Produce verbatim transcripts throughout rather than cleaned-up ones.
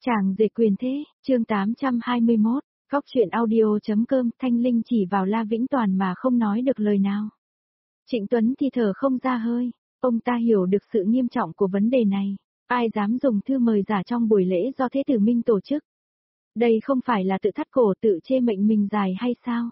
Chàng rể quyền thế, chương tám trăm hai mươi mốt, Cóc truyện audio.com. Thanh Linh chỉ vào La Vĩnh Toàn mà không nói được lời nào. Trịnh Tuấn thì thở không ra hơi, ông ta hiểu được sự nghiêm trọng của vấn đề này. Ai dám dùng thư mời giả trong buổi lễ do Thế Tử Minh tổ chức? Đây không phải là tự thắt cổ tự chê mệnh mình dài hay sao?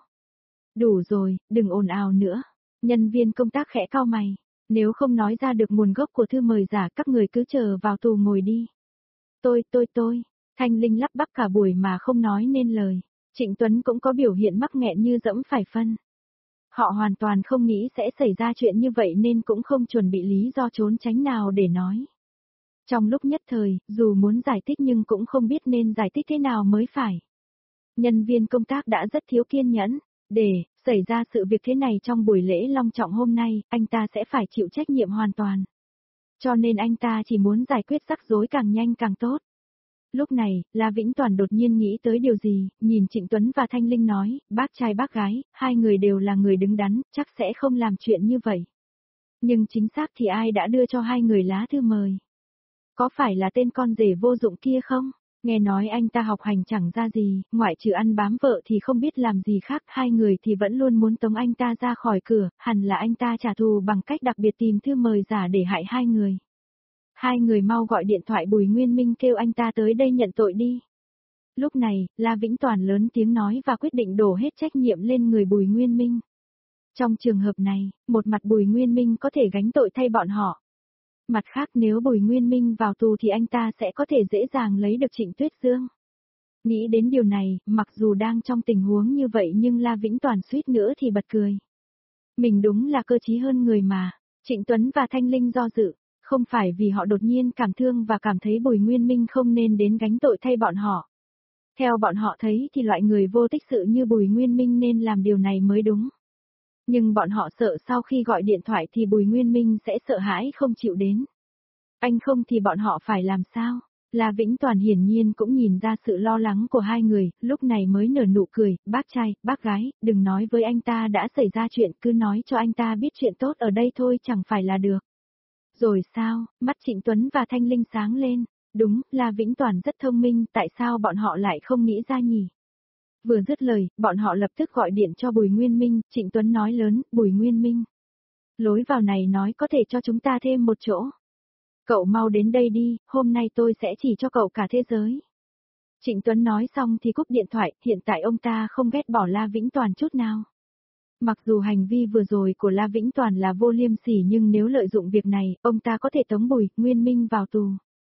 Đủ rồi, đừng ồn ào nữa. Nhân viên công tác khẽ cau mày. Nếu không nói ra được nguồn gốc của thư mời giả, các người cứ chờ vào tù ngồi đi. Tôi, tôi, tôi. Thanh Linh lắp bắp cả buổi mà không nói nên lời. Trịnh Tuấn cũng có biểu hiện mắc nghẹn như dẫm phải phân. Họ hoàn toàn không nghĩ sẽ xảy ra chuyện như vậy nên cũng không chuẩn bị lý do trốn tránh nào để nói. Trong lúc nhất thời, dù muốn giải thích nhưng cũng không biết nên giải thích thế nào mới phải. Nhân viên công tác đã rất thiếu kiên nhẫn. Để xảy ra sự việc thế này trong buổi lễ long trọng hôm nay, anh ta sẽ phải chịu trách nhiệm hoàn toàn. Cho nên anh ta chỉ muốn giải quyết rắc rối càng nhanh càng tốt. Lúc này, La Vĩnh Toàn đột nhiên nghĩ tới điều gì, nhìn Trịnh Tuấn và Thanh Linh nói, bác trai bác gái, hai người đều là người đứng đắn, chắc sẽ không làm chuyện như vậy. Nhưng chính xác thì ai đã đưa cho hai người lá thư mời? Có phải là tên con rể vô dụng kia không? Nghe nói anh ta học hành chẳng ra gì, ngoại trừ ăn bám vợ thì không biết làm gì khác, hai người thì vẫn luôn muốn tống anh ta ra khỏi cửa, hẳn là anh ta trả thù bằng cách đặc biệt tìm thư mời giả để hại hai người. Hai người mau gọi điện thoại Bùi Nguyên Minh kêu anh ta tới đây nhận tội đi. Lúc này, La Vĩnh Toàn lớn tiếng nói và quyết định đổ hết trách nhiệm lên người Bùi Nguyên Minh. Trong trường hợp này, một mặt Bùi Nguyên Minh có thể gánh tội thay bọn họ. Mặt khác nếu Bùi Nguyên Minh vào tù thì anh ta sẽ có thể dễ dàng lấy được Trịnh Tuyết Dương. Nghĩ đến điều này, mặc dù đang trong tình huống như vậy nhưng La Vĩnh Toàn suýt nữa thì bật cười. Mình đúng là cơ trí hơn người mà. Trịnh Tuấn và Thanh Linh do dự, không phải vì họ đột nhiên cảm thương và cảm thấy Bùi Nguyên Minh không nên đến gánh tội thay bọn họ. Theo bọn họ thấy thì loại người vô tích sự như Bùi Nguyên Minh nên làm điều này mới đúng. Nhưng bọn họ sợ sau khi gọi điện thoại thì Bùi Nguyên Minh sẽ sợ hãi không chịu đến. Anh không thì bọn họ phải làm sao? La Vĩnh Toàn hiển nhiên cũng nhìn ra sự lo lắng của hai người, lúc này mới nở nụ cười, bác trai, bác gái, đừng nói với anh ta đã xảy ra chuyện, cứ nói cho anh ta biết chuyện tốt ở đây thôi chẳng phải là được. Rồi sao? Mắt Trịnh Tuấn và Thanh Linh sáng lên. Đúng, La Vĩnh Toàn rất thông minh, tại sao bọn họ lại không nghĩ ra nhỉ? Vừa dứt lời, bọn họ lập tức gọi điện cho Bùi Nguyên Minh, Trịnh Tuấn nói lớn, Bùi Nguyên Minh. Lối vào này nói có thể cho chúng ta thêm một chỗ. Cậu mau đến đây đi, hôm nay tôi sẽ chỉ cho cậu cả thế giới. Trịnh Tuấn nói xong thì cúp điện thoại, hiện tại ông ta không ghét bỏ La Vĩnh Toàn chút nào. Mặc dù hành vi vừa rồi của La Vĩnh Toàn là vô liêm sỉ nhưng nếu lợi dụng việc này, ông ta có thể tống Bùi Nguyên Minh vào tù.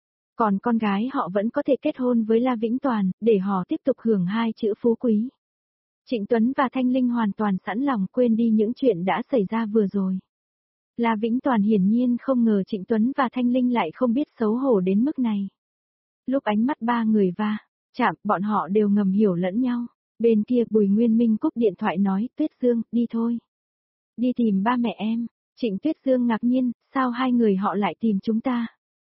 Còn con gái họ vẫn có thể kết hôn với La Vĩnh Toàn, để họ tiếp tục hưởng hai chữ phú quý. Trịnh Tuấn và Thanh Linh hoàn toàn sẵn lòng quên đi những chuyện đã xảy ra vừa rồi. La Vĩnh Toàn hiển nhiên không ngờ Trịnh Tuấn và Thanh Linh lại không biết xấu hổ đến mức này. Lúc ánh mắt ba người va chạm, bọn họ đều ngầm hiểu lẫn nhau. Bên kia Bùi Nguyên Minh cúp điện thoại nói, Tuyết Dương, đi thôi. Đi tìm ba mẹ em. Trịnh Tuyết Dương ngạc nhiên, sao hai người họ lại tìm chúng ta?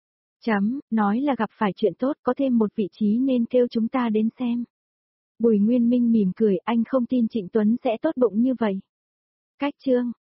Chấm, nói là gặp phải chuyện tốt, có thêm một vị trí nên kêu chúng ta đến xem. Bùi Nguyên Minh mỉm cười, anh không tin Trịnh Tuấn sẽ tốt bụng như vậy. Cách chương.